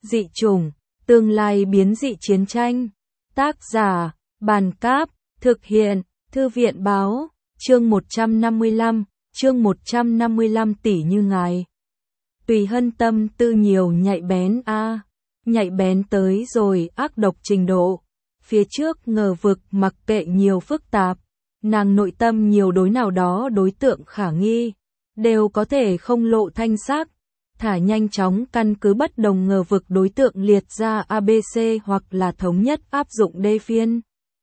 Dị chủng, tương lai biến dị chiến tranh. Tác giả, Bàn Cáp, thực hiện, Thư viện Báo, chương 155, chương 155 tỷ như ngài. Tùy Hân tâm tư nhiều nhạy bén nhạy bén tới rồi ác độc trình độ. Phía trước ngờ vực mặc kệ nhiều phức tạp, nàng nội tâm nhiều đối nào đó đối tượng khả nghi, đều có thể không lộ thanh sắc. Thả nhanh chóng căn cứ bất đồng ngờ vực đối tượng liệt ra ABC hoặc là thống nhất áp dụng đê phiên.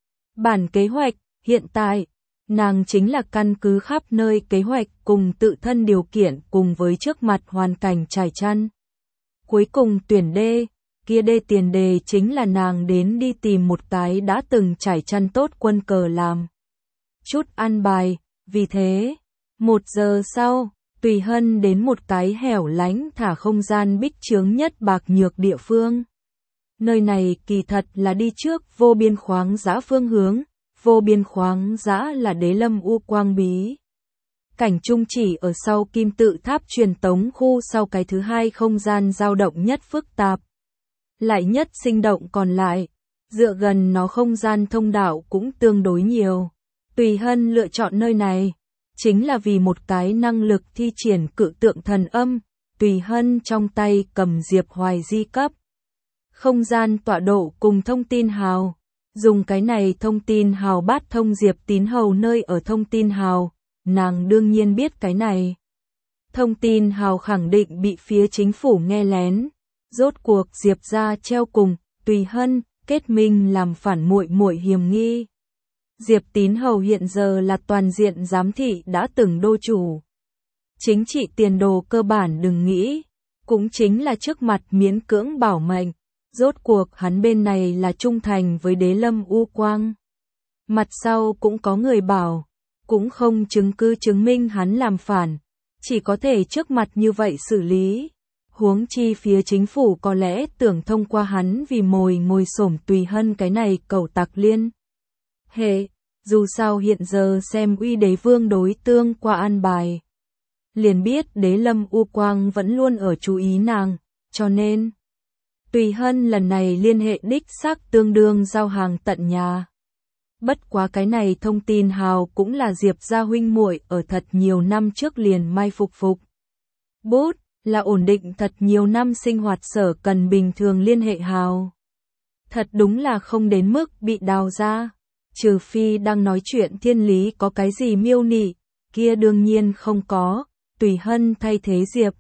Bản kế hoạch, hiện tại, nàng chính là căn cứ khắp nơi kế hoạch cùng tự thân điều kiện cùng với trước mặt hoàn cảnh trải chăn. Cuối cùng tuyển đê, kia đê tiền đề chính là nàng đến đi tìm một cái đã từng trải chăn tốt quân cờ làm chút ăn bài, vì thế, 1 giờ sau, Tùy Hân đến một cái hẻo lánh thả không gian bích chướng nhất bạc nhược địa phương. Nơi này kỳ thật là đi trước vô biên khoáng dã phương hướng, vô biên khoáng dã là Đế Lâm U Quang Bí. Cảnh trung chỉ ở sau kim tự tháp truyền tống khu sau cái thứ hai không gian dao động nhất phức tạp. Lại nhất sinh động còn lại, dựa gần nó không gian thông đạo cũng tương đối nhiều. Tùy Hân lựa chọn nơi này, chính là vì một cái năng lực thi triển cự tượng thần âm. Tùy Hân trong tay cầm Diệp Hoài Di cấp không gian tọa độ cùng thông tin hào, dùng cái này thông tin hào bát thông Diệp Tín Hầu nơi ở thông tin hào, nàng đương nhiên biết cái này. Thông tin hào khẳng định bị phía chính phủ nghe lén, rốt cuộc Diệp gia treo cùng Tùy Hân kết minh làm phản muội muội hiểm nghi. Diệp Tín Hầu hiện giờ là toàn diện giám thị đã từng đô chủ. Chính trị tiền đồ cơ bản đừng nghĩ, cũng chính là trước mặt miễn cưỡng bảo mệnh, rốt cuộc hắn bên này là trung thành với Đế Lâm U Quang. Mặt sau cũng có người bảo, cũng không chứng cứ chứng minh hắn làm phản, chỉ có thể trước mặt như vậy xử lý. Huống chi phía chính phủ có lẽ tưởng thông qua hắn vì mồi ngồi xổm Tùy Hân cái này cẩu tặc liên hệ, dù sao hiện giờ xem uy đế vương đối tương qua an bài. Liền biết Đế Lâm U Quang vẫn luôn ở chú ý nàng, cho nên Tùy Hân lần này liên hệ đích xác tương đương giao hàng tận nhà. Bất quá cái này thông tin hào cũng là Diệp gia huynh muội ở thật nhiều năm trước liền mai phục. Bút là ổn định thật nhiều năm sinh hoạt sở cần bình thường liên hệ hào. Thật đúng là không đến mức bị đào ra, trừ phi đang nói chuyện thiên lý có cái gì miêu nị, kia đương nhiên không có. Tùy Hân thay thế Diệp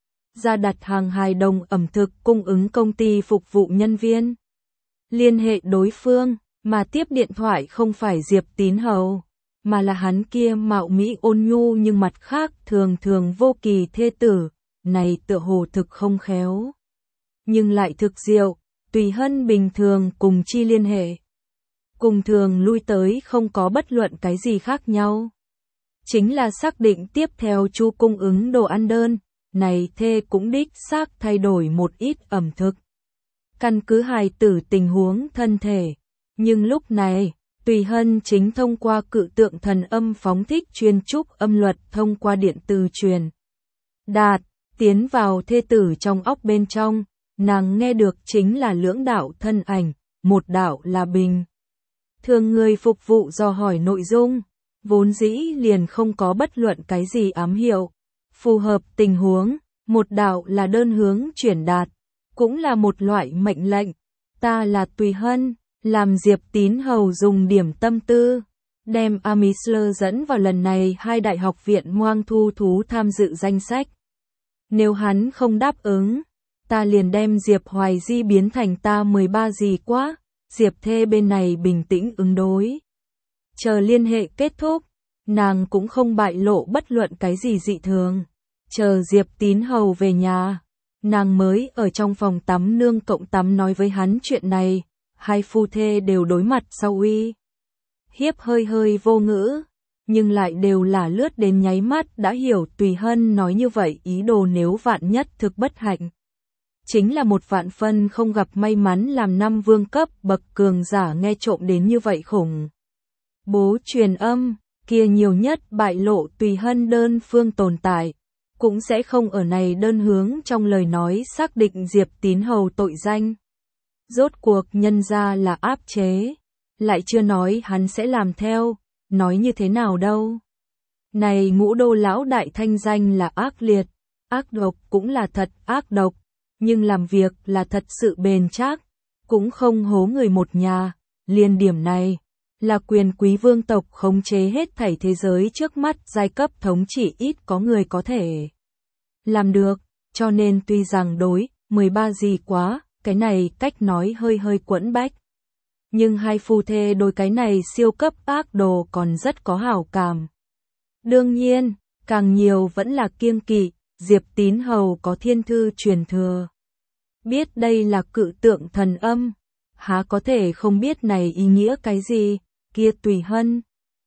ra đặt hàng hài đồng ẩm thực cung ứng công ty phục vụ nhân viên. Liên hệ đối phương, mà tiếp điện thoại không phải Diệp Tín Hầu, mà là hắn kia mạo mỹ ôn nhu nhưng mặt khác thường thường vô kỳ thê tử, này tựa hồ thực không khéo. Nhưng lại thực diệu, Tùy Hân bình thường cùng chi liên hệ. Cùng thường lui tới không có bất luận cái gì khác nhau. Chính là xác định tiếp theo chu cung ứng đồ ăn đơn, này thê cũng đích xác thay đổi một ít ẩm thực. Căn cứ hài tử tình huống thân thể, nhưng lúc này, Tùy Hân chính thông qua cự tượng thần âm phóng thích chuyên trúc âm luật thông qua điện từ truyền đạt, tiến vào thê tử trong óc bên trong, nàng nghe được chính là lưỡng đạo thân ảnh, một đạo là bình thường người phục vụ dò hỏi nội dung, vốn dĩ liền không có bất luận cái gì ám hiệu, phù hợp tình huống, một đạo là đơn hướng chuyển đạt, cũng là một loại mệnh lệnh. Ta là Tùy Hân, làm Diệp Tín Hầu dùng điểm tâm tư, đem Amisler dẫn vào lần này 2 đại học viện ngoang thu thú tham dự danh sách. Nếu hắn không đáp ứng, ta liền đem Diệp Hoài Di biến thành ta 13 gì quá. Diệp thê bên này bình tĩnh ứng đối. Chờ liên hệ kết thúc, nàng cũng không bại lộ bất luận cái gì dị thường. Chờ Diệp Tín Hầu về nhà, nàng mới ở trong phòng tắm nương cộng tắm nói với hắn chuyện này. Hai phu thê đều đối mặt sau uy hiếp hơi vô ngữ, nhưng lại đều là lướt đến nháy mắt đã hiểu Tùy Hân nói như vậy ý đồ nếu vạn nhất thực bất hạnh. Chính là một vạn phân không gặp may mắn làm 5 vương cấp bậc cường giả nghe trộm đến như vậy khủng. Bố truyền âm, kia nhiều nhất bại lộ Tùy Hân đơn phương tồn tại. cũng sẽ không ở này đơn hướng trong lời nói xác định Diệp Tín Hầu tội danh. Rốt cuộc nhân ra là áp chế, lại chưa nói hắn sẽ làm theo, nói như thế nào đâu. Này Ngũ Đô lão đại thanh danh là ác liệt, ác độc cũng là thật ác độc, nhưng làm việc là thật sự bền chắc, cũng không hố người một nhà, liên điểm này là quyền quý vương tộc khống chế hết thảy thế giới trước mắt giai cấp thống trị ít có người có thể làm được, cho nên tuy rằng đối 13 gì quá, cái này cách nói hơi quẫn bách. Nhưng hai phu thê đối cái này siêu cấp ác đồ còn rất có hảo cảm. Đương nhiên, càng nhiều vẫn là kiêng kỵ, Diệp Tín Hầu có thiên thư truyền thừa. Biết đây là cự tượng thần âm, há có thể không biết này ý nghĩa cái gì, kia Tùy Hân.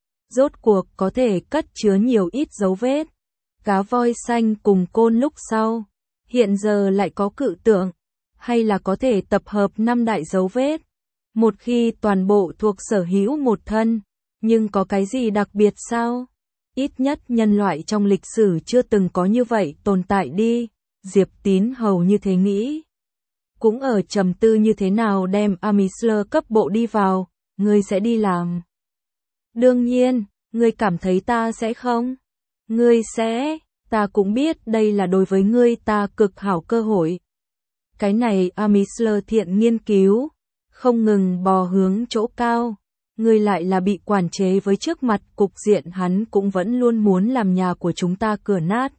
Rốt cuộc có thể cất chứa nhiều ít dấu vết. Cá voi xanh cùng côn lúc sau, hiện giờ lại có cự tượng, hay là có thể tập hợp 5 đại dấu vết. Một khi toàn bộ thuộc sở hữu một thân, nhưng có cái gì đặc biệt sao? Ít nhất nhân loại trong lịch sử chưa từng có như vậy tồn tại đi, Diệp Tín Hầu như thế nghĩ. Cũng ở trầm tư như thế nào đem Amisler cấp bộ đi vào, ngươi sẽ đi làm. Đương nhiên, ngươi cảm thấy ta sẽ không? Ngươi sẽ, ta cũng biết đây là đối với ngươi ta cực hảo cơ hội. Cái này Amisler thiện nghiên cứu, không ngừng bò hướng chỗ cao, ngươi lại là bị quản chế với trước mặt cục diện hắn cũng vẫn luôn muốn làm nhà của chúng ta cửa nát.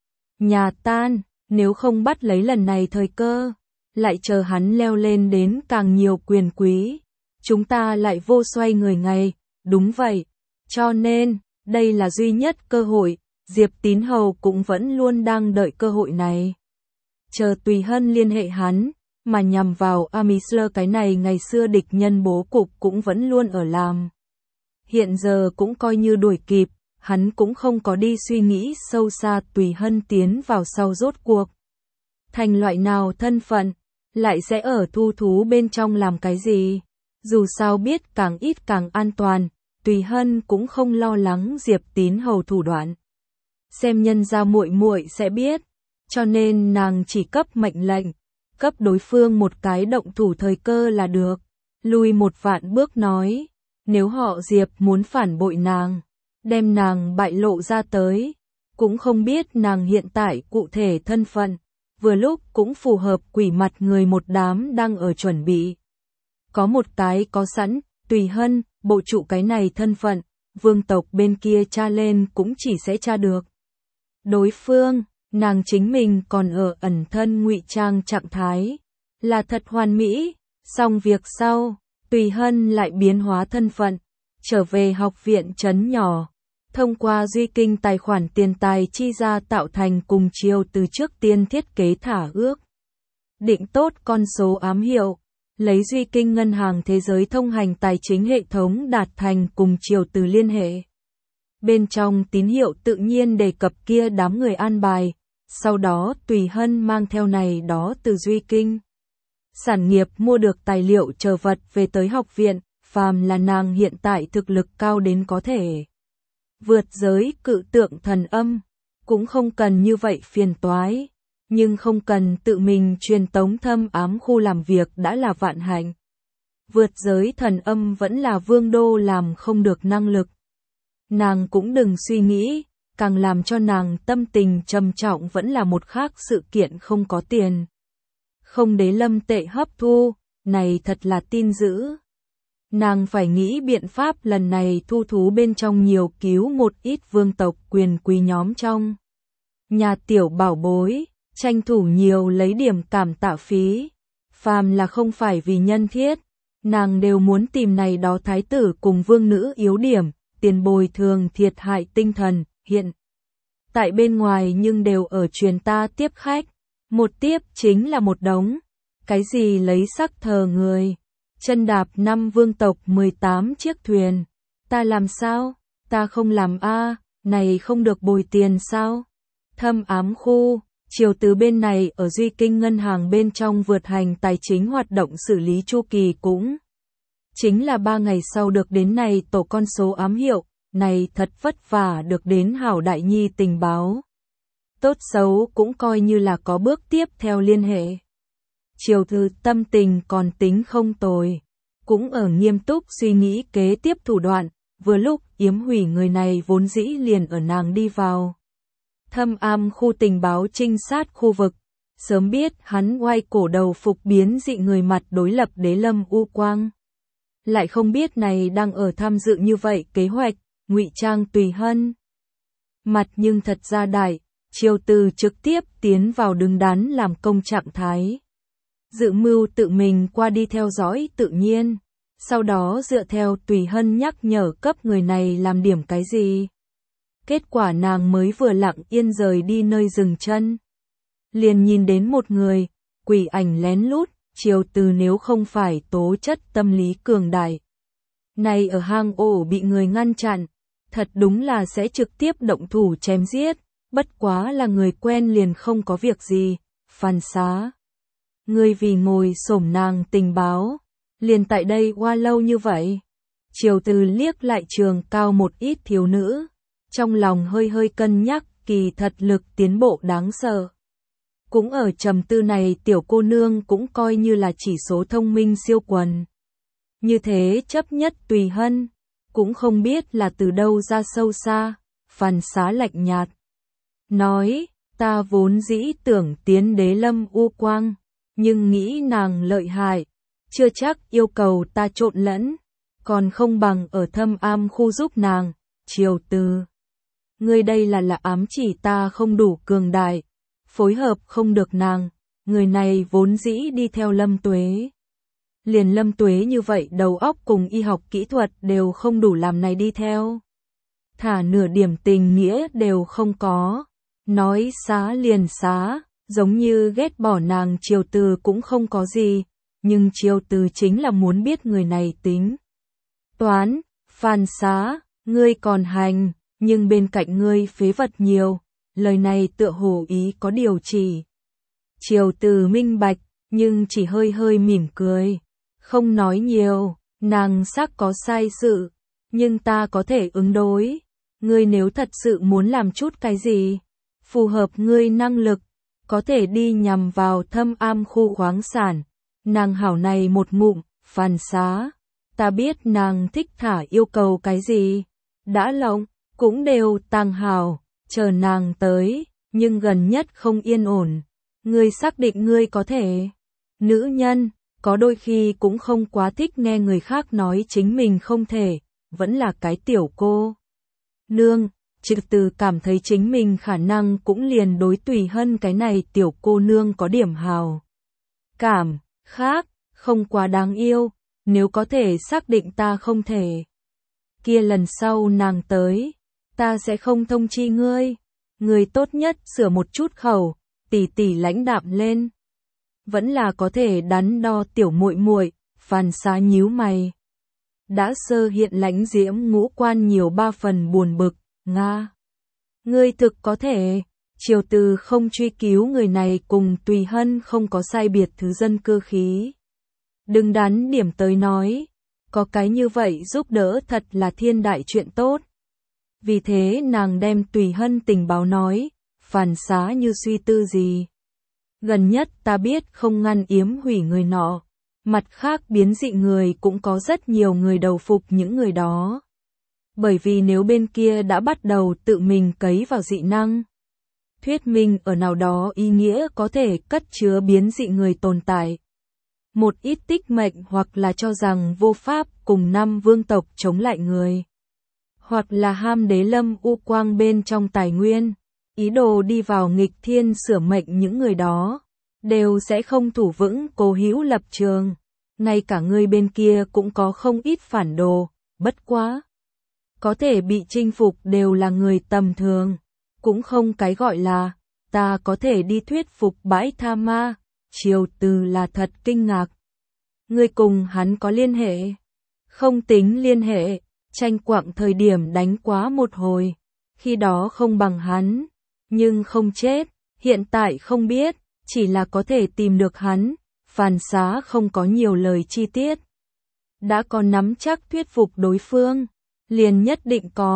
Nhà tan, nếu không bắt lấy lần này thời cơ, lại chờ hắn leo lên đến càng nhiều quyền quý, chúng ta lại vô xoay người ngày, đúng vậy. Cho nên, đây là duy nhất cơ hội, Diệp Tín Hầu cũng vẫn luôn đang đợi cơ hội này. Chờ Tùy Hân liên hệ hắn, mà nhằm vào Amisler cái này ngày xưa địch nhân bố cục cũng vẫn luôn ở làm. Hiện giờ cũng coi như đuổi kịp, hắn cũng không có đi suy nghĩ sâu xa Tùy Hân tiến vào sau rốt cuộc. Thành loại nào thân phận, lại sẽ ở thu thú bên trong làm cái gì? Dù sao biết càng ít càng an toàn, Tùy Hân cũng không lo lắng Diệp Tín Hầu thủ đoạn. Xem nhân ra muội muội sẽ biết, cho nên nàng chỉ cấp mệnh lệnh, cấp đối phương một cái động thủ thời cơ là được. Lùi một vạn bước nói, nếu họ Diệp muốn phản bội nàng, đem nàng bại lộ ra tới, cũng không biết nàng hiện tại cụ thể thân phận, vừa lúc cũng phù hợp quỷ mặt người một đám đang ở chuẩn bị. Có một cái có sẵn, Tùy Hân, bộ trụ cái này thân phận, vương tộc bên kia tra lên cũng chỉ sẽ tra được. Đối phương, nàng chính mình còn ở ẩn thân ngụy trang trạng thái, là thật hoàn mỹ, xong việc sau, Tùy Hân lại biến hóa thân phận, trở về học viện trấn nhỏ, thông qua Duy Kinh tài khoản tiền tài chi ra tạo thành cùng chiều từ trước tiên thiết kế thả ước. Định tốt con số ám hiệu, lấy Duy Kinh ngân hàng thế giới thông hành tài chính hệ thống đạt thành cùng chiều từ liên hệ. Bên trong tín hiệu tự nhiên đề cập kia đám người an bài, sau đó Tùy Hân mang theo này đó từ Duy Kinh. Sản nghiệp mua được tài liệu chờ vật về tới học viện, phàm là nàng hiện tại thực lực cao đến có thể vượt giới cự tượng thần âm, cũng không cần như vậy phiền toái, nhưng không cần tự mình truyền tống thâm ám khu làm việc đã là vạn hạnh. Vượt giới thần âm vẫn là vương đô làm không được năng lực. Nàng cũng đừng suy nghĩ, càng làm cho nàng tâm tình trầm trọng vẫn là một khác sự kiện không có tiền. Không đế lâm tệ hấp thu, này thật là tin dữ. Nàng phải nghĩ biện pháp lần này thu thú bên trong nhiều cứu một ít vương tộc quyền quý nhóm trong nhà tiểu bảo bối, tranh thủ nhiều lấy điểm cảm tạ phí. Phàm là không phải vì nhân thiết, nàng đều muốn tìm này đó thái tử cùng vương nữ yếu điểm, tiền bồi thường thiệt hại tinh thần, hiện tại bên ngoài nhưng đều ở truyền ta tiếp khách. Một tiếp chính là một đống. Cái gì lấy sắc thờ người, chân đạp 5 vương tộc 18 chiếc thuyền. Ta làm sao? Ta không làm a, này không được bồi tiền sao? Thâm ám khu, chiều từ bên này ở Duy Kinh ngân hàng bên trong vượt hành tài chính hoạt động xử lý chu kỳ cũng chính là 3 ngày sau được đến này tổ con số ám hiệu, này thật vất vả được đến hảo đại nhi tình báo. tốt xấu cũng coi như là có bước tiếp theo liên hệ. Triều Từ tâm tình còn tính không tồi, cũng ở nghiêm túc suy nghĩ kế tiếp thủ đoạn, vừa lúc Yếm Hủy người này vốn dĩ liền ở nàng đi vào Thâm Am khu tình báo trinh sát khu vực, sớm biết hắn oai cổ đầu phục biến dị người mặt đối lập Đế Lâm U Quang. Lại không biết này đang ở tham dự như vậy kế hoạch, ngụy trang Tùy Hân. Mặt nhưng thật ra đại, Triều Từ trực tiếp tiến vào đứng đắn làm công trạng thái. Dự mưu tự mình qua đi theo dõi tự nhiên, sau đó dựa theo Tùy Hân nhắc nhở cấp người này làm điểm cái gì. Kết quả nàng mới vừa lặng yên rời đi nơi dừng chân, liền nhìn đến một người, quỷ ảnh lén lút, Triều Từ nếu không phải tố chất tâm lý cường đại, này ở hang ổ bị người ngăn chặn, thật đúng là sẽ trực tiếp động thủ chém giết, bất quá là người quen liền không có việc gì. Phan Xá, ngươi vì ngồi xổm nàng tình báo, liền tại đây qua lâu như vậy. Triều Từ liếc lại trường cao một ít thiếu nữ, trong lòng hơi hơi cân nhắc, kỳ thật lực tiến bộ đáng sợ. Cũng ở trầm tư này tiểu cô nương cũng coi như là chỉ số thông minh siêu quần. Như thế chấp nhất Tùy Hân, cũng không biết là từ đâu ra sâu xa. Phan Xá lạnh nhạt nói, ta vốn dĩ tưởng tiến Đế Lâm U Quang, nhưng nghĩ nàng lợi hại, chưa chắc yêu cầu ta trộn lẫn, còn không bằng ở Thâm Am khu giúp nàng. Triều Từ, ngươi đây là ám chỉ ta không đủ cường đại, phối hợp không được nàng, người này vốn dĩ đi theo Lâm Tuế. Liền Lâm Tuế như vậy đầu óc cùng y học kỹ thuật đều không đủ làm này đi theo. Thả nửa điểm tình nghĩa đều không có, nói xá liền xá, giống như ghét bỏ nàng. Triều Từ cũng không có gì, nhưng Triều Từ chính là muốn biết người này tính toán. Phan Xá, ngươi còn hành, nhưng bên cạnh ngươi phế vật nhiều, lời này tựa hồ ý có điều chỉ. Triều Từ minh bạch, nhưng chỉ hơi hơi mỉm cười, không nói nhiều. Nàng xác có sai sự, nhưng ta có thể ứng đối. Ngươi nếu thật sự muốn làm chút cái gì phù hợp ngươi năng lực, có thể đi nhằm vào Thâm Am khu khoáng sản. Nàng hảo này một ngụm. Phan Xá, ta biết nàng thích thả yêu cầu cái gì, đã lộng cũng đều tàng hảo, chờ nàng tới, nhưng gần nhất không yên ổn. Ngươi xác định ngươi có thể? Nữ nhân có đôi khi cũng không quá thích nghe người khác nói chính mình không thể, vẫn là cái tiểu cô nương. Triều Từ cảm thấy chính mình khả năng cũng liền đối Tùy Hân cái này tiểu cô nương có điểm hào cảm khác, không quá đáng yêu. Nếu có thể xác định ta không thể, kia lần sau nàng tới, ta sẽ không thông chi ngươi. Ngươi tốt nhất sửa một chút khẩu, tỉ tỉ lãnh đạm lên. Vẫn là có thể đắn đo tiểu muội muội. Phan Xá nhíu mày, đã sơ hiện lãnh diễm ngũ quan nhiều ba phần buồn bực. Nga, ngươi thực có thể. Triều Từ không truy cứu người này cùng Tùy Hân không có sai biệt thứ dân cơ khí. Đừng đắn điểm tới nói, có cái như vậy giúp đỡ thật là thiên đại chuyện tốt. Vì thế nàng đem Tùy Hân tình báo nói. Phan Xá như suy tư gì. Gần nhất ta biết không ngăn Yếm Hủy người nọ, mặt khác biến dị người cũng có rất nhiều người đầu phục những người đó. Bởi vì nếu bên kia đã bắt đầu tự mình cấy vào dị năng, thuyết minh ở nào đó ý nghĩa có thể cất chứa biến dị người tồn tại. Một ít tích mệnh hoặc là cho rằng vô pháp cùng năm vương tộc chống lại người, hoặc là ham Đế Lâm U Quang bên trong tài nguyên, ý đồ đi vào nghịch thiên sửa mệnh những người đó, đều sẽ không thủ vững cố hữu lập trường. Ngay cả người bên kia cũng có không ít phản đồ, bất quá có thể bị chinh phục đều là người tầm thường, cũng không cái gọi là ta có thể đi thuyết phục bãi tha ma. Triều Từ là thật kinh ngạc. Ngươi cùng hắn có liên hệ? Không tính liên hệ, tranh quạng thời điểm đánh quá một hồi, khi đó không bằng hắn, nhưng không chết, hiện tại không biết, chỉ là có thể tìm được hắn. Phan Xá không có nhiều lời chi tiết. Đã có nắm chắc thuyết phục đối phương, liền nhất định có.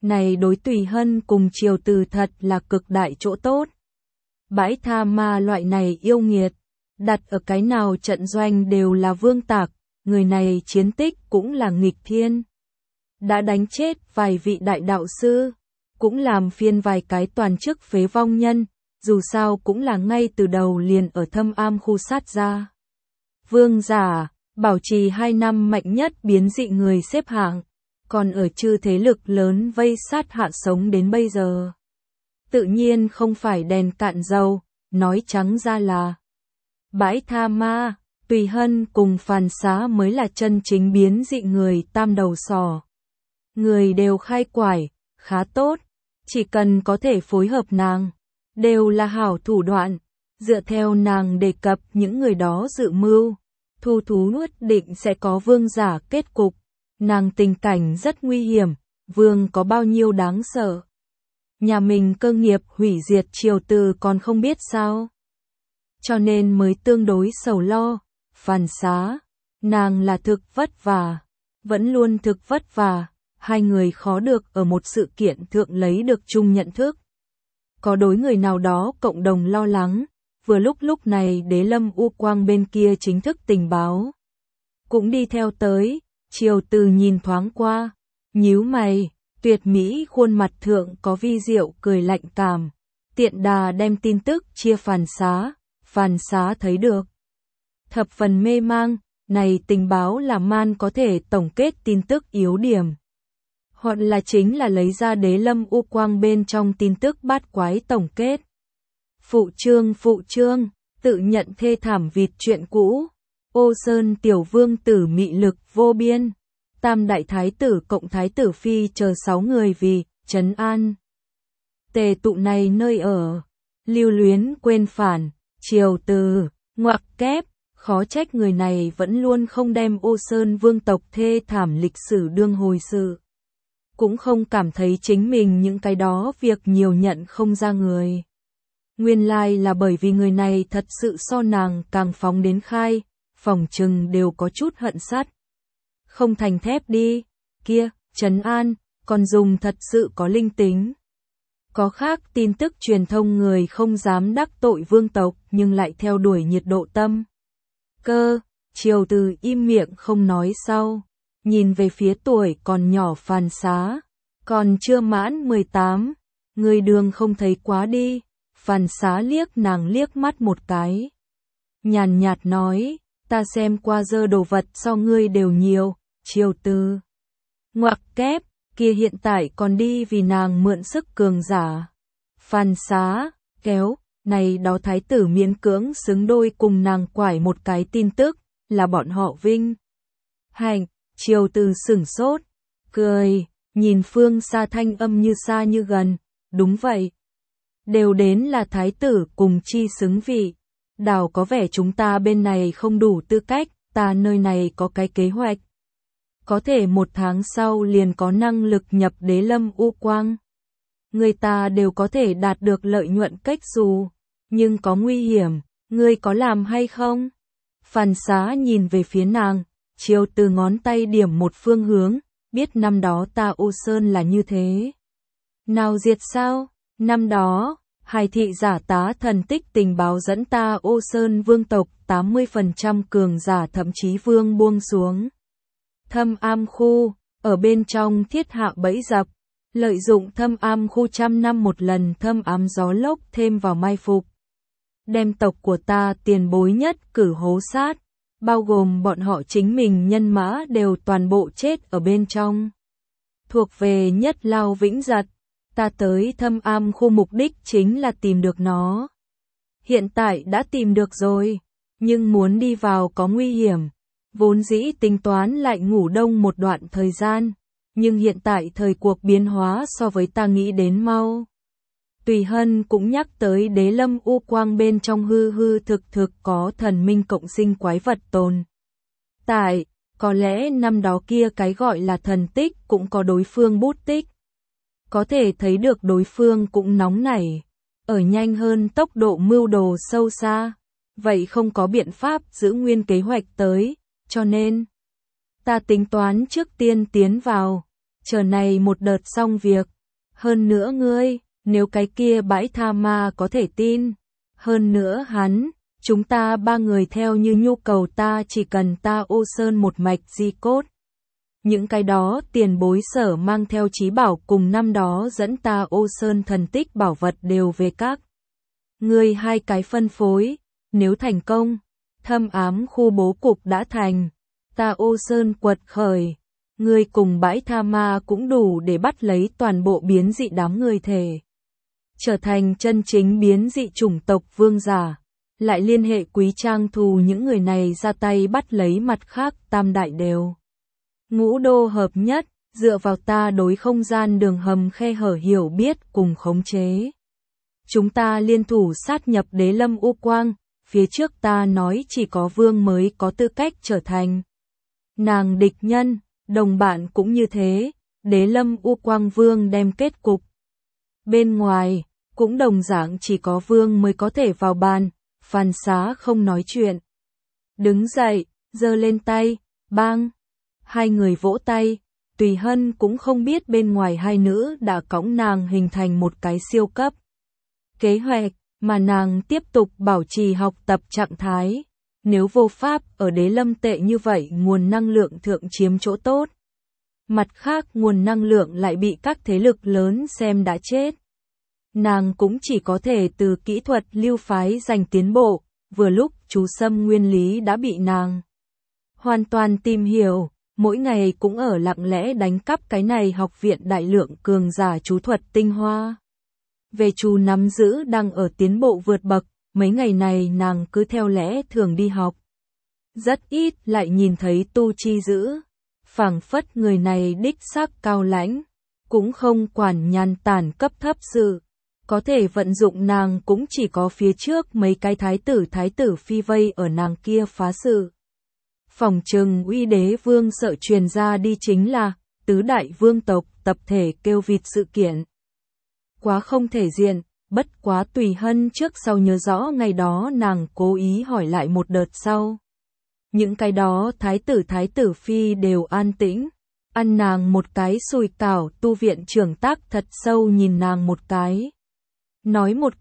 Này đối Tùy Hân cùng Triều Từ thật là cực đại chỗ tốt. Bãi tha ma loại này yêu nghiệt, đặt ở cái nào trận doanh đều là vương tạc, người này chiến tích cũng là nghịch thiên. Đã đánh chết vài vị đại đạo sư, cũng làm phiên vài cái toàn chức phế vong nhân, dù sao cũng là ngay từ đầu liền ở thâm am khu sát ra. Vương giả, bảo trì 2 năm mạnh nhất biến dị người xếp hạng, còn ở chư thế lực lớn vây sát hạ sống đến bây giờ. Tự nhiên không phải đèn cạn dầu, nói trắng ra là bãi tha ma, Tùy Hân cùng Phàn Xá mới là chân chính biến dị người tam đầu sò. Người đều khai quải, khá tốt, chỉ cần có thể phối hợp nàng, đều là hảo thủ đoạn, dựa theo nàng đề cập những người đó dự mưu, thu thú nuốt định sẽ có vương giả kết cục, nàng tình cảnh rất nguy hiểm, vương có bao nhiêu đáng sợ. Nhà mình cơ nghiệp hủy diệt Triều Từ còn không biết sao. Cho nên mới tương đối sầu lo, Phàn Xá, nàng là thực vất vả, vẫn luôn thực vất vả, hai người khó được ở một sự kiện thượng lấy được chung nhận thức. Có đối người nào đó cộng đồng lo lắng, vừa lúc này Đế Lâm U Quang bên kia chính thức tình báo. Cũng đi theo tới, Triều Từ nhìn thoáng qua, nhíu mày, tuyệt mỹ khuôn mặt thượng có vi diệu cười lạnh cảm, tiện đà đem tin tức chia Phàn Xá thấy được. Thập phần mê mang, này tình báo là man có thể tổng kết tin tức yếu điểm. Hoặc là chính là lấy ra Đế Lâm U Quang bên trong tin tức bát quái tổng kết. Phụ trương, tự nhận thê thảm vịt chuyện cũ. Ô Sơn tiểu vương tử mị lực vô biên. Tam đại thái tử cộng thái tử phi chờ 6 người vì trấn an. Tề tụ này nơi ở. Lưu luyến quên phản, Triều Từ, ngoặc kép. Khó trách người này vẫn luôn không đem Ô Sơn vương tộc thê thảm lịch sử đương hồi sự. Cũng không cảm thấy chính mình những cái đó việc nhiều nhận không ra người. Nguyên lai là bởi vì người này thật sự so nàng càng phóng đến khai, phỏng chừng đều có chút hận sắt. Không thành thép đi, kia, trấn an, còn dùng thật sự có linh tính. Có khác tin tức truyền thông người không dám đắc tội vương tộc nhưng lại theo đuổi nhiệt độ tâm. Cơ, Triều Từ im miệng không nói sau, nhìn về phía tuổi còn nhỏ Phàn Xá, còn chưa mãn 18, người đường không thấy quá đi, Phàn Xá liếc nàng liếc mắt một cái. Nhàn nhạt nói, ta xem qua dơ đồ vật so ngươi đều nhiều, Triều Từ. Ngoặc kép, kia hiện tại còn đi vì nàng mượn sức cường giả. Phàn Xá, kéo. Này đó thái tử miễn cưỡng xứng đôi cùng nàng quải một cái tin tức, là bọn họ vinh. Hành, Triều Từ sửng sốt, cười, nhìn phương xa thanh âm như xa như gần, đúng vậy. Đều đến là thái tử cùng chi xứng vị, đảo có vẻ chúng ta bên này không đủ tư cách, ta nơi này có cái kế hoạch. Có thể 1 tháng sau liền có năng lực nhập Đế Lâm U Quang. Người ta đều có thể đạt được lợi nhuận cách dù, nhưng có nguy hiểm, ngươi có làm hay không? Phàn Xá nhìn về phía nàng, Triều Từ ngón tay điểm một phương hướng, biết năm đó ta Ô Sơn là như thế. Nào diệt sao? Năm đó, Hải thị giả tá thần tích tình báo dẫn ta Ô Sơn vương tộc 80% cường giả thậm chí vương buông xuống. Thâm am khu, ở bên trong thiết hạ bẫy dập. Lợi dụng thâm am khu 100 năm một lần thâm ám gió lốc thêm vào mai phục. Đem tộc của ta tiền bối nhất cử hố sát, bao gồm bọn họ chính mình nhân mã đều toàn bộ chết ở bên trong. Thuộc về Nhất Lao Vĩnh Giật, ta tới thâm am khu mục đích chính là tìm được nó. Hiện tại đã tìm được rồi, nhưng muốn đi vào có nguy hiểm, vốn dĩ tính toán lại ngủ đông một đoạn thời gian. Nhưng hiện tại thời cuộc biến hóa so với ta nghĩ đến mau. Tùy Hân cũng nhắc tới Đế Lâm U Quang bên trong hư hư thực có thần minh cộng sinh quái vật tồn. Tại, có lẽ năm đó kia cái gọi là thần tích cũng có đối phương bút tích. Có thể thấy được đối phương cũng nóng nảy, ở nhanh hơn tốc độ mưu đồ sâu xa. Vậy không có biện pháp giữ nguyên kế hoạch tới, cho nên ta tính toán trước tiên tiến vào, chờ này một đợt xong việc. Hơn nữa ngươi, nếu cái kia bãi tha ma có thể tin. Hơn nữa hắn, chúng ta ba người theo như nhu cầu ta chỉ cần ta Ô Sơn một mạch di cốt. Những cái đó tiền bối sở mang theo trí bảo cùng năm đó dẫn ta Ô Sơn thần tích bảo vật đều về các. Ngươi hai cái phân phối, nếu thành công, thâm ám khu bố cục đã thành, ta Ô Sơn quật khởi, ngươi cùng bãi tha ma cũng đủ để bắt lấy toàn bộ biến dị đám người thể. Trở thành chân chính biến dị chủng tộc vương giả, lại liên hệ Quý Trang thù những người này ra tay bắt lấy mặt khác tam đại đều. Ngũ đô hợp nhất, dựa vào ta đối không gian đường hầm khe hở hiểu biết cùng khống chế. Chúng ta liên thủ sát nhập Đế Lâm U Quang, phía trước ta nói chỉ có vương mới có tư cách trở thành nàng địch nhân, đồng bạn cũng như thế, Đế Lâm U Quang vương đem kết cục. Bên ngoài, cũng đồng dạng chỉ có vương mới có thể vào bàn, Phan Xá không nói chuyện. Đứng dậy, giơ lên tay, bang. Hai người vỗ tay, Tùy Hân cũng không biết bên ngoài hai nữ đã cõng nàng hình thành một cái siêu cấp kế hoạch, mà nàng tiếp tục bảo trì học tập trạng thái. Nếu vô pháp ở Đế Lâm tệ như vậy nguồn năng lượng thượng chiếm chỗ tốt. Mặt khác nguồn năng lượng lại bị các thế lực lớn xem đã chết. Nàng cũng chỉ có thể từ kỹ thuật lưu phái giành tiến bộ, vừa lúc chú Sâm nguyên lý đã bị nàng hoàn toàn tìm hiểu, mỗi ngày cũng ở lặng lẽ đánh cắp cái này học viện đại lượng cường giả chú thuật tinh hoa. Về chú nắm giữ đang ở tiến bộ vượt bậc, mấy ngày này nàng cứ theo lẽ thường đi học. Rất ít lại nhìn thấy Tu Chi giữ, phảng phất người này đích xác cao lãnh, cũng không quản nhàn tản cấp thấp sự. Có thể vận dụng nàng cũng chỉ có phía trước mấy cái thái tử phi vây ở nàng kia phá sự. Phòng trừng Uy Đế Vương sợ truyền ra đi chính là tứ đại vương tộc tập thể kêu vịt sự kiện. Quá không thể diện, bất quá Tùy Hân trước sau nhớ rõ ngày đó nàng cố ý hỏi lại một đợt sau. Những cái đó thái tử phi đều an tĩnh, ăn nàng một cái sùi cảo. Tu viện trưởng Tác thật sâu nhìn nàng một cái. Nói một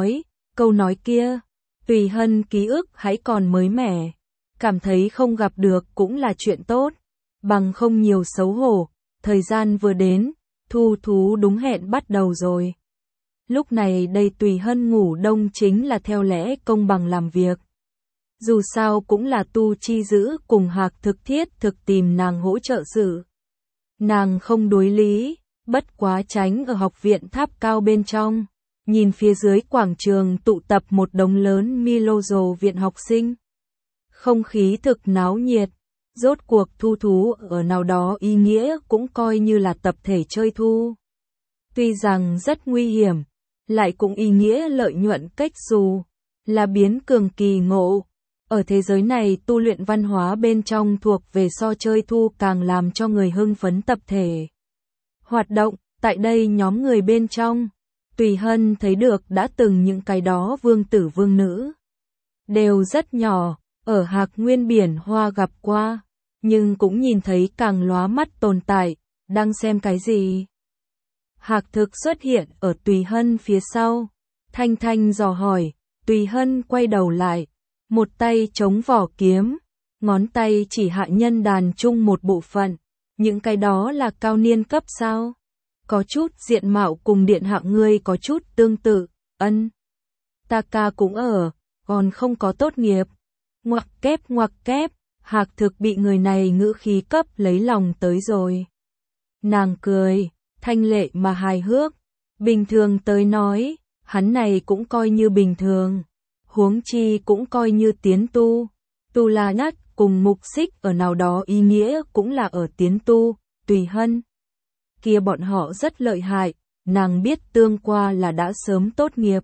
câu nói kia, Tùy Hân ký ức hãy còn mới mẻ, cảm thấy không gặp được cũng là chuyện tốt, bằng không nhiều xấu hổ, thời gian vừa đến, thu thú đúng hẹn bắt đầu rồi. Lúc này đây Tùy Hân ngủ đông chính là theo lẽ công bằng làm việc. Dù sao cũng là Tu Chi giữ cùng Hạc Thực Thiết thực tìm nàng hỗ trợ sự. Nàng không đối lý, bất quá tránh ở học viện tháp cao bên trong. Nhìn phía dưới quảng trường tụ tập một đống lớn Milozo viện học sinh. Không khí thực náo nhiệt, rốt cuộc thu thú ở nào đó ý nghĩa cũng coi như là tập thể chơi thu. Tuy rằng rất nguy hiểm, lại cũng ý nghĩa lợi nhuận cách dù, là biến cường kỳ ngộ. Ở thế giới này tu luyện văn hóa bên trong thuộc về so chơi thu càng làm cho người hưng phấn tập thể. Hoạt động, tại đây nhóm người bên trong. Tùy Hân thấy được đã từng những cái đó vương tử vương nữ. Đều rất nhỏ, ở Hạc Nguyên Biển Hoa gặp qua, nhưng cũng nhìn thấy càng lóa mắt tồn tại, đang xem cái gì. Hạc Thực xuất hiện ở Tùy Hân phía sau, thanh thanh dò hỏi, Tùy Hân quay đầu lại, một tay chống vỏ kiếm, ngón tay chỉ hạ nhân đàn chung một bộ phận, những cái đó là cao niên cấp sao? Có chút diện mạo cùng điện hạ ngươi có chút tương tự, ân. Ta ca cũng ở, còn không có tốt nghiệp. Ngoặc kép, Hạc Thực bị người này ngữ khí cấp lấy lòng tới rồi. Nàng cười, thanh lệ mà hài hước, bình thường tới nói, hắn này cũng coi như bình thường. Huống chi cũng coi như tiến tu. Tu La Nhắt cùng Mục Xích ở nào đó ý nghĩa cũng là ở tiến tu, Tùy Hân. Kia bọn họ rất lợi hại, nàng biết tương qua là đã sớm tốt nghiệp.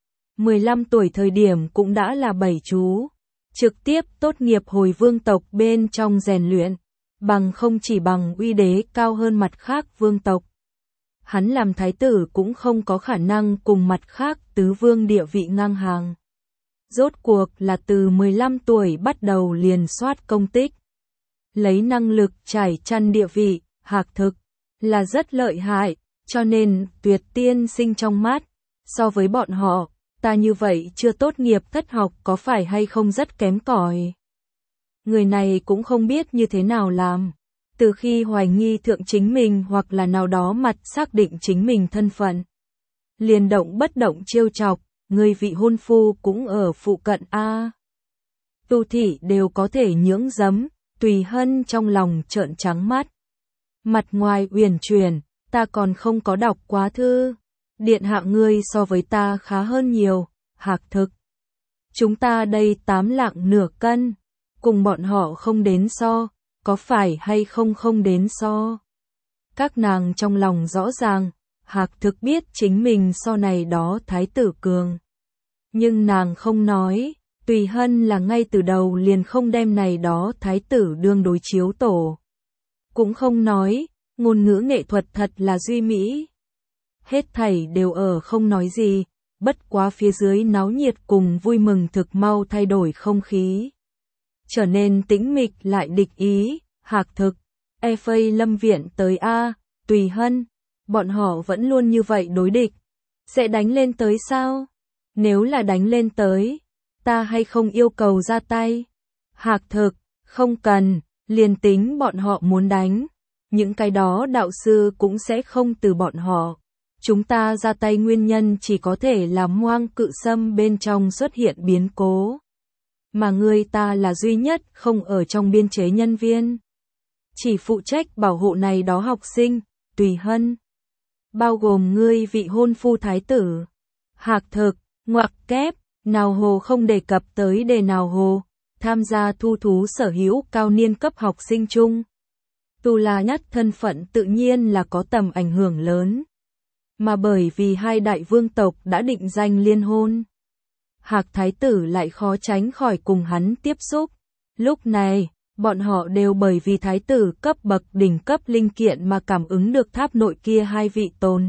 15 tuổi thời điểm cũng đã là bảy chú. Trực tiếp tốt nghiệp hồi vương tộc bên trong rèn luyện, bằng không chỉ bằng uy đế cao hơn mặt khác vương tộc. Hắn làm thái tử cũng không có khả năng cùng mặt khác tứ vương địa vị ngang hàng. Rốt cuộc là từ 15 tuổi bắt đầu liền soát công tích. Lấy năng lực trải chăn địa vị, Hạc Thực là rất lợi hại, cho nên Tuyệt tiên sinh trong mắt, so với bọn họ, ta như vậy chưa tốt nghiệp thất học có phải hay không rất kém cỏi. Người này cũng không biết như thế nào làm. Từ khi hoài nghi thượng chính mình hoặc là nào đó mặt xác định chính mình thân phận. Liền động bất động trêu chọc, người vị hôn phu cũng ở phụ cận a. Tu thị đều có thể nhưỡng giấm, Tùy Hân trong lòng trợn trắng mắt. Mặt ngoài uyển chuyển, ta còn không có đọc quá thư. Điện hạ ngươi so với ta khá hơn nhiều, Hạc Thực. Chúng ta đây 8 lạng nửa cân, cùng bọn họ không đến so, có phải hay không không đến so. Các nàng trong lòng rõ ràng, Hạc Thực biết chính mình so này đó thái tử cường. Nhưng nàng không nói, Tùy Hân là ngay từ đầu liền không đem này đó thái tử đương đối chiếu tổ. Cũng không nói, ngôn ngữ nghệ thuật thật là duy mỹ. Hết thảy đều ở không nói gì, bất quá phía dưới náo nhiệt cùng vui mừng thực mau thay đổi không khí. Trở nên tĩnh mịch lại địch ý, Hạc Thực, phây lâm viện tới a, Tùy Hân, bọn họ vẫn luôn như vậy đối địch. Sẽ đánh lên tới sao? Nếu là đánh lên tới, ta hay không yêu cầu ra tay? Hạc Thực, không cần, liền tính bọn họ muốn đánh. Những cái đó đạo sư cũng sẽ không từ bọn họ. Chúng ta ra tay nguyên nhân chỉ có thể là Hoang Cự Sâm bên trong xuất hiện biến cố. Mà người ta là duy nhất không ở trong biên chế nhân viên. Chỉ phụ trách bảo hộ này đó học sinh, Tùy Hân. Bao gồm ngươi vị hôn phu thái tử. Hạc Thực, ngoặc kép, nào hồ không đề cập tới đề nào hồ. Tham gia thu thú sở hữu cao niên cấp học sinh chung. Tu La Nhất thân phận tự nhiên là có tầm ảnh hưởng lớn. Mà bởi vì hai đại vương tộc đã định danh liên hôn. Hạc thái tử lại khó tránh khỏi cùng hắn tiếp xúc. Lúc này, bọn họ đều bởi vì thái tử cấp bậc đỉnh cấp linh kiện mà cảm ứng được tháp nội kia hai vị tồn.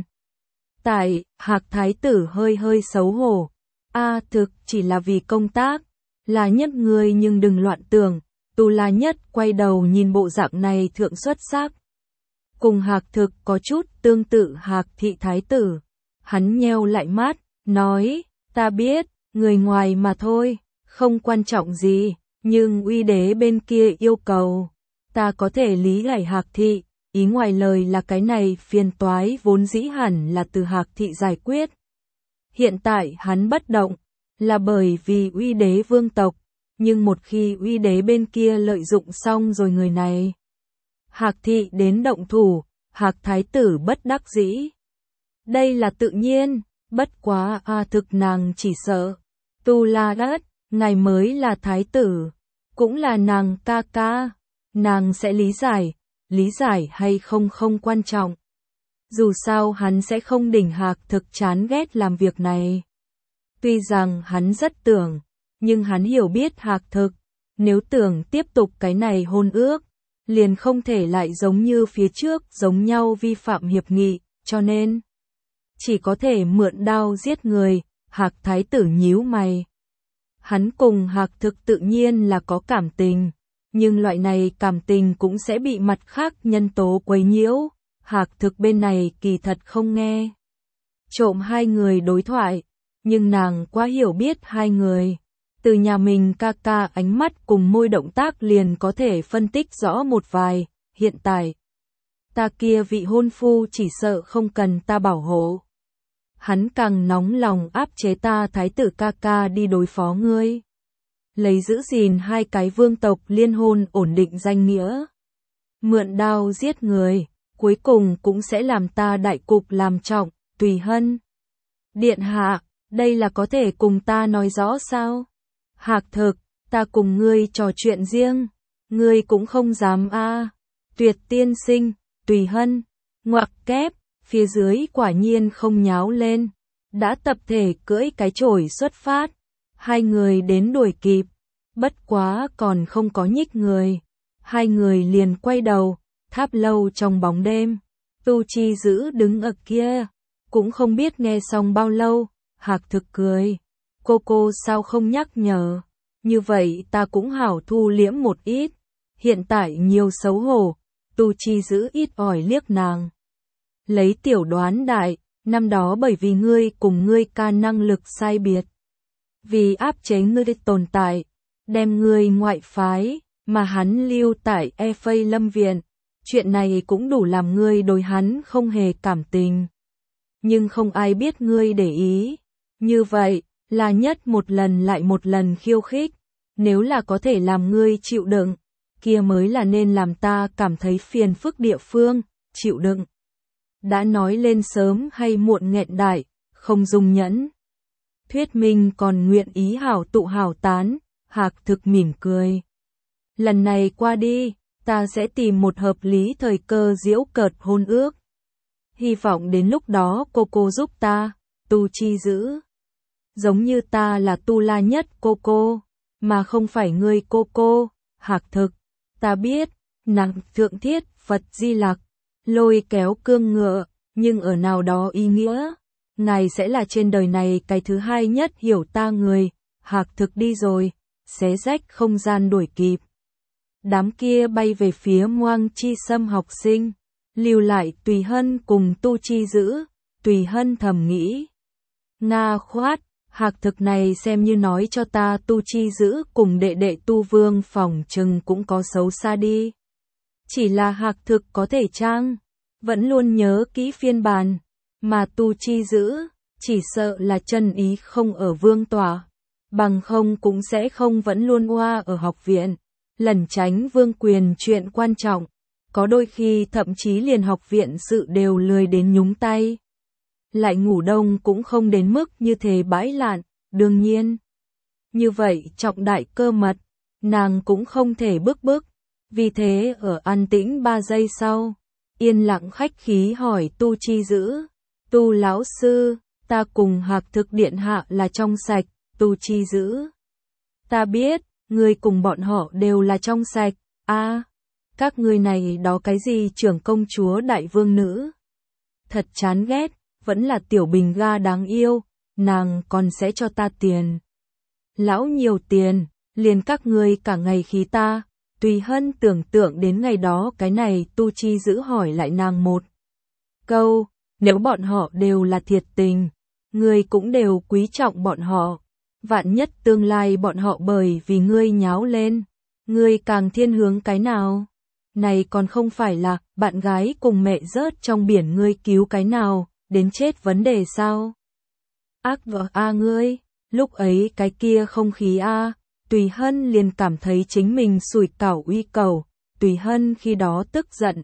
Tại, Hạc thái tử hơi hơi xấu hổ. Thực chỉ là vì công tác. Là Nhất người nhưng đừng loạn tưởng. Tu La Nhất quay đầu nhìn bộ dạng này thượng xuất sắc. Cùng Hạc Thực có chút tương tự Hạc thị thái tử. Hắn nheo lại mắt, nói, ta biết, người ngoài mà thôi, không quan trọng gì, nhưng uy đế bên kia yêu cầu. Ta có thể lý giải Hạc thị, ý ngoài lời là cái này phiền toái vốn dĩ hẳn là từ Hạc thị giải quyết. Hiện tại hắn bất động, là bởi vì uy đế vương tộc. Nhưng một khi uy đế bên kia lợi dụng xong rồi người này. Hạc thị đến động thủ, Hạc thái tử bất đắc dĩ. Đây là tự nhiên, bất quá thực nàng chỉ sợ. Tu La Đất, ngài mới là thái tử, cũng là nàng ca ca. Nàng sẽ lý giải hay không không quan trọng. Dù sao hắn sẽ không đỉnh Hạc Thực chán ghét làm việc này. Tuy rằng hắn rất tưởng. Nhưng hắn hiểu biết Hạc Thực, nếu tưởng tiếp tục cái này hôn ước, liền không thể lại giống như phía trước giống nhau vi phạm hiệp nghị, cho nên chỉ có thể mượn đao giết người. Hạc thái tử nhíu mày. Hắn cùng Hạc Thực tự nhiên là có cảm tình, nhưng loại này cảm tình cũng sẽ bị mặt khác nhân tố quấy nhiễu. Hạc Thực bên này kỳ thật không nghe trộm hai người đối thoại, nhưng nàng quá hiểu biết hai người. Từ nhà mình ca ca ánh mắt cùng môi động tác liền có thể phân tích rõ một vài. Hiện tại, ta kia vị hôn phu chỉ sợ không cần ta bảo hộ. Hắn càng nóng lòng áp chế ta thái tử ca ca đi đối phó ngươi. Lấy giữ gìn hai cái vương tộc liên hôn ổn định danh nghĩa. Mượn đao giết người, cuối cùng cũng sẽ làm ta đại cục làm trọng. Tùy Hân, điện hạ, đây là có thể cùng ta nói rõ sao? Hạc Thực, ta cùng ngươi trò chuyện riêng, ngươi cũng không dám Tuyệt tiên sinh, Tùy Hân, ngoặc kép, phía dưới quả nhiên không nháo lên, đã tập thể cưỡi cái chổi xuất phát, hai người đến đuổi kịp, bất quá còn không có nhích người, hai người liền quay đầu, tháp lâu trong bóng đêm, Tu Chi Dữ đứng ở kia, cũng không biết nghe xong bao lâu, Hạc Thực cười. Cô sao không nhắc nhở, như vậy ta cũng hảo thu liễm một ít, hiện tại nhiều xấu hổ. Tu Chi Dữ ít ỏi liếc nàng, Lấy tiểu đoán đại, năm đó bởi vì ngươi cùng ngươi ca năng lực sai biệt. Vì áp chế ngươi tồn tại, đem ngươi ngoại phái, mà hắn lưu tại Phây Lâm Viện. Chuyện này cũng đủ làm ngươi đối hắn không hề cảm tình. Nhưng không ai biết ngươi để ý. Như vậy, là nhất một lần lại một lần khiêu khích. Nếu là có thể làm ngươi chịu đựng, kia mới là nên làm ta cảm thấy phiền phức địa phương, chịu đựng. Đã nói lên sớm hay muộn nghẹn đại, không dung nhẫn. Thuyết minh còn nguyện ý hảo tụ hảo tán, Hạc Thực mỉm cười. Lần này qua đi, ta sẽ tìm một hợp lý thời cơ giễu cợt hôn ước. Hy vọng đến lúc đó cô giúp ta, Tu Chi giữ. Giống như ta là Tu La nhất cô, mà không phải ngươi cô, Hạc Thực. Ta biết, nàng thượng thiết Phật Di Lặc, lôi kéo cương ngựa, nhưng ở nào đó ý nghĩa, ngài sẽ là trên đời này cái thứ hai nhất hiểu ta người. Hạc Thực đi rồi, xé rách không gian đuổi kịp. Đám kia bay về phía Ngoang Chi Sâm học sinh, lưu lại Tùy Hân cùng Tu Chi giữ. Tùy Hân thầm nghĩ, Nga khoát, Hạc Thực này xem như nói cho ta Tu Chi giữ cùng đệ đệ Tu Vương phòng chừng cũng có xấu xa đi. Chỉ là Hạc Thực có thể trang, vẫn luôn nhớ kỹ phiên bản, mà Tu Chi giữ, chỉ sợ là chân ý không ở vương tòa, bằng không cũng sẽ không vẫn luôn oa ở học viện, lẩn tránh vương quyền chuyện quan trọng, có đôi khi thậm chí liền học viện sự đều lười đến nhúng tay. Lại ngủ đông cũng không đến mức như thế bãi lạn, đương nhiên. Như vậy trọng đại cơ mật, nàng cũng không thể bức, vì thế ở an tĩnh 3 giây sau, yên lặng khách khí hỏi Tu Chi giữ, Tu lão sư, ta cùng Hạc Thực điện hạ là trong sạch. Tu Chi giữ, ta biết, ngươi cùng bọn họ đều là trong sạch. Các ngươi này đó cái gì trưởng công chúa đại vương nữ. Thật chán ghét, vẫn là tiểu bình ga đáng yêu, nàng còn sẽ cho ta tiền. Lão nhiều tiền, liền các ngươi cả ngày khí ta. Tùy Hân tưởng tượng đến ngày đó cái này Tu Chi giữ hỏi lại nàng một câu, nếu bọn họ đều là thiệt tình, ngươi cũng đều quý trọng bọn họ. Vạn nhất tương lai bọn họ bởi vì ngươi nháo lên, ngươi càng thiên hướng cái nào? Này còn không phải là bạn gái cùng mẹ rớt trong biển ngươi cứu cái nào, đến chết vấn đề sao? Ác vợ ngươi, lúc ấy cái kia không khí Tùy Hân liền cảm thấy chính mình sủi cảo uy cầu, Tùy Hân khi đó tức giận.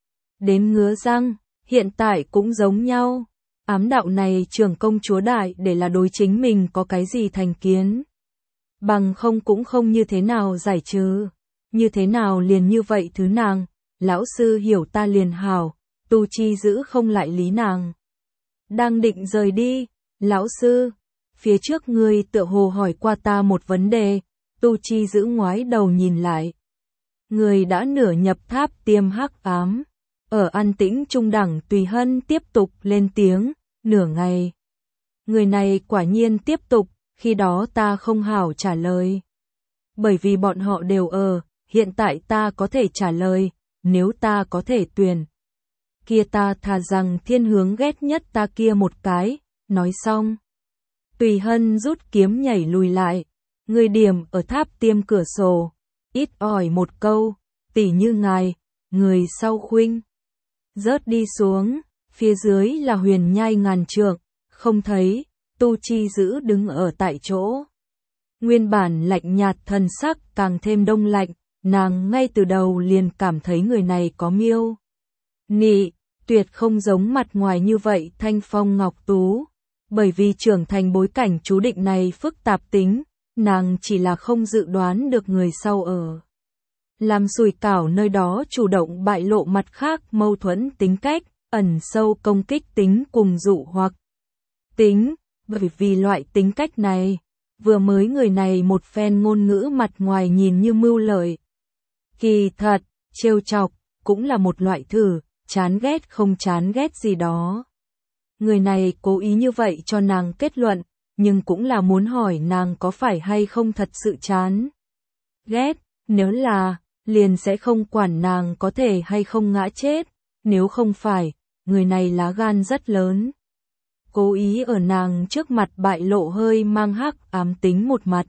Đến ngứa răng, hiện tại cũng giống nhau. Ám đạo này trưởng công chúa đại để là đối chính mình có cái gì thành kiến. Bằng không cũng không như thế nào giải trừ. Như thế nào liền như vậy thứ nàng, lão sư hiểu ta liền hảo, Tu Chi giữ không lại lý nàng. Đang định rời đi, lão sư, phía trước ngươi tựa hồ hỏi qua ta một vấn đề, Tu Chi giữ ngoái đầu nhìn lại. Người đã nửa nhập tháp tiêm hắc ám. Ở an tĩnh trung đẳng Tùy Hân tiếp tục lên tiếng, nửa ngày. Người này quả nhiên tiếp tục, khi đó ta không hảo trả lời. Bởi vì bọn họ đều ở, hiện tại ta có thể trả lời, nếu ta có thể tuyển. Kia ta thà rằng thiên hướng ghét nhất ta kia một cái, nói xong. Tùy Hân rút kiếm nhảy lùi lại, người điểm ở tháp tiêm cửa sổ, ít ỏi một câu, tỉ như ngài, người sau khuynh. Rớt đi xuống, phía dưới là huyền nhai ngàn trượng, không thấy, Tu Chi giữ đứng ở tại chỗ. Nguyên bản lạnh nhạt thần sắc càng thêm đông lạnh, nàng ngay từ đầu liền cảm thấy người này có miêu nị, tuyệt không giống mặt ngoài như vậy thanh phong ngọc tú. Bởi vì trưởng thành bối cảnh chú định này phức tạp tính, nàng chỉ là không dự đoán được người sau ở. Làm sủi cảo nơi đó chủ động bại lộ mặt khác mâu thuẫn tính cách, ẩn sâu công kích tính cùng dụ hoặc tính, bởi vì loại tính cách này, vừa mới người này một phen ngôn ngữ mặt ngoài nhìn như mưu lợi. Kỳ thật, trêu chọc, cũng là một loại thử, chán ghét không chán ghét gì đó. Người này cố ý như vậy cho nàng kết luận, nhưng cũng là muốn hỏi nàng có phải hay không thật sự chán ghét, nếu là, liền sẽ không quản nàng có thể hay không ngã chết, nếu không phải, người này lá gan rất lớn. Cố ý ở nàng trước mặt bại lộ hơi mang hắc ám tính một mặt.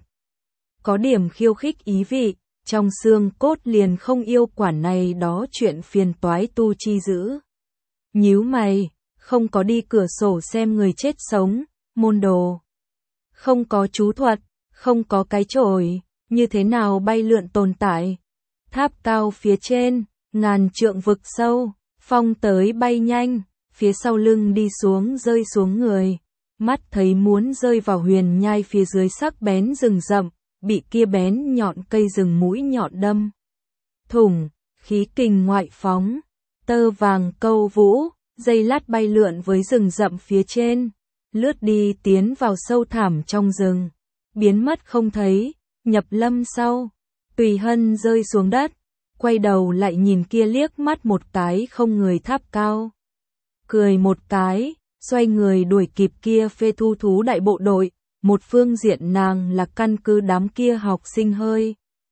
Có điểm khiêu khích ý vị, trong xương cốt liền không yêu quản này đó chuyện phiền toái tu chi giữ. Nhíu mày, không có đi cửa sổ xem người chết sống, môn đồ. Không có chú thuật, không có cái chổi, như thế nào bay lượn tồn tại. Tháp cao phía trên, ngàn trượng vực sâu, phong tới bay nhanh, phía sau lưng đi xuống rơi xuống người. Mắt thấy muốn rơi vào huyền nhai phía dưới sắc bén rừng rậm, bị kia bén nhọn cây rừng mũi nhọn đâm. Thủng, khí kình ngoại phóng, tơ vàng câu vũ, dây lát bay lượn với rừng rậm phía trên, lướt đi tiến vào sâu thẳm trong rừng, biến mất không thấy, nhập lâm sau. Tùy Hân rơi xuống đất, quay đầu lại nhìn kia liếc mắt một cái không người tháp cao. Cười một cái, xoay người đuổi kịp kia phê thu thú đại bộ đội, một phương diện nàng là căn cứ đám kia học sinh hơi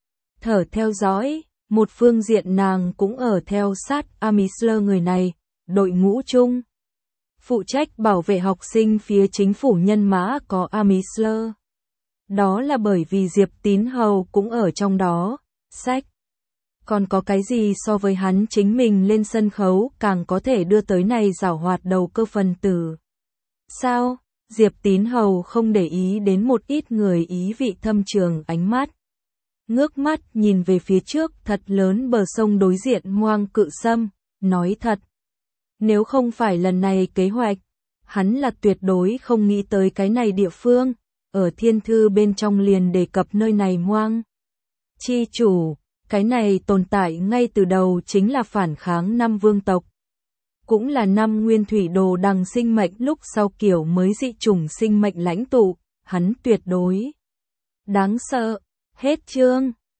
thở theo dõi, một phương diện nàng cũng ở theo sát Amisler người này, đội ngũ chung. Phụ trách bảo vệ học sinh phía chính phủ nhân mã có Amisler. Đó là bởi vì Diệp Tín Hầu cũng ở trong đó, sách. Còn có cái gì so với hắn chính mình lên sân khấu càng có thể đưa tới này giảo hoạt đầu cơ phần tử. Sao, Diệp Tín Hầu không để ý đến một ít người ý vị thâm trường ánh mắt. Ngước mắt nhìn về phía trước thật lớn bờ sông đối diện Moang Cự Sâm, nói thật. Nếu không phải lần này kế hoạch, hắn là tuyệt đối không nghĩ tới cái này địa phương, ở thiên thư bên trong liền đề cập nơi này Moang chi chủ, cái này tồn tại ngay từ đầu chính là phản kháng năm vương tộc. Cũng là năm nguyên thủy đồ đằng sinh mệnh lúc sau kiểu mới dị chủng sinh mệnh lãnh tụ, hắn tuyệt đối đáng sợ. Hết chương.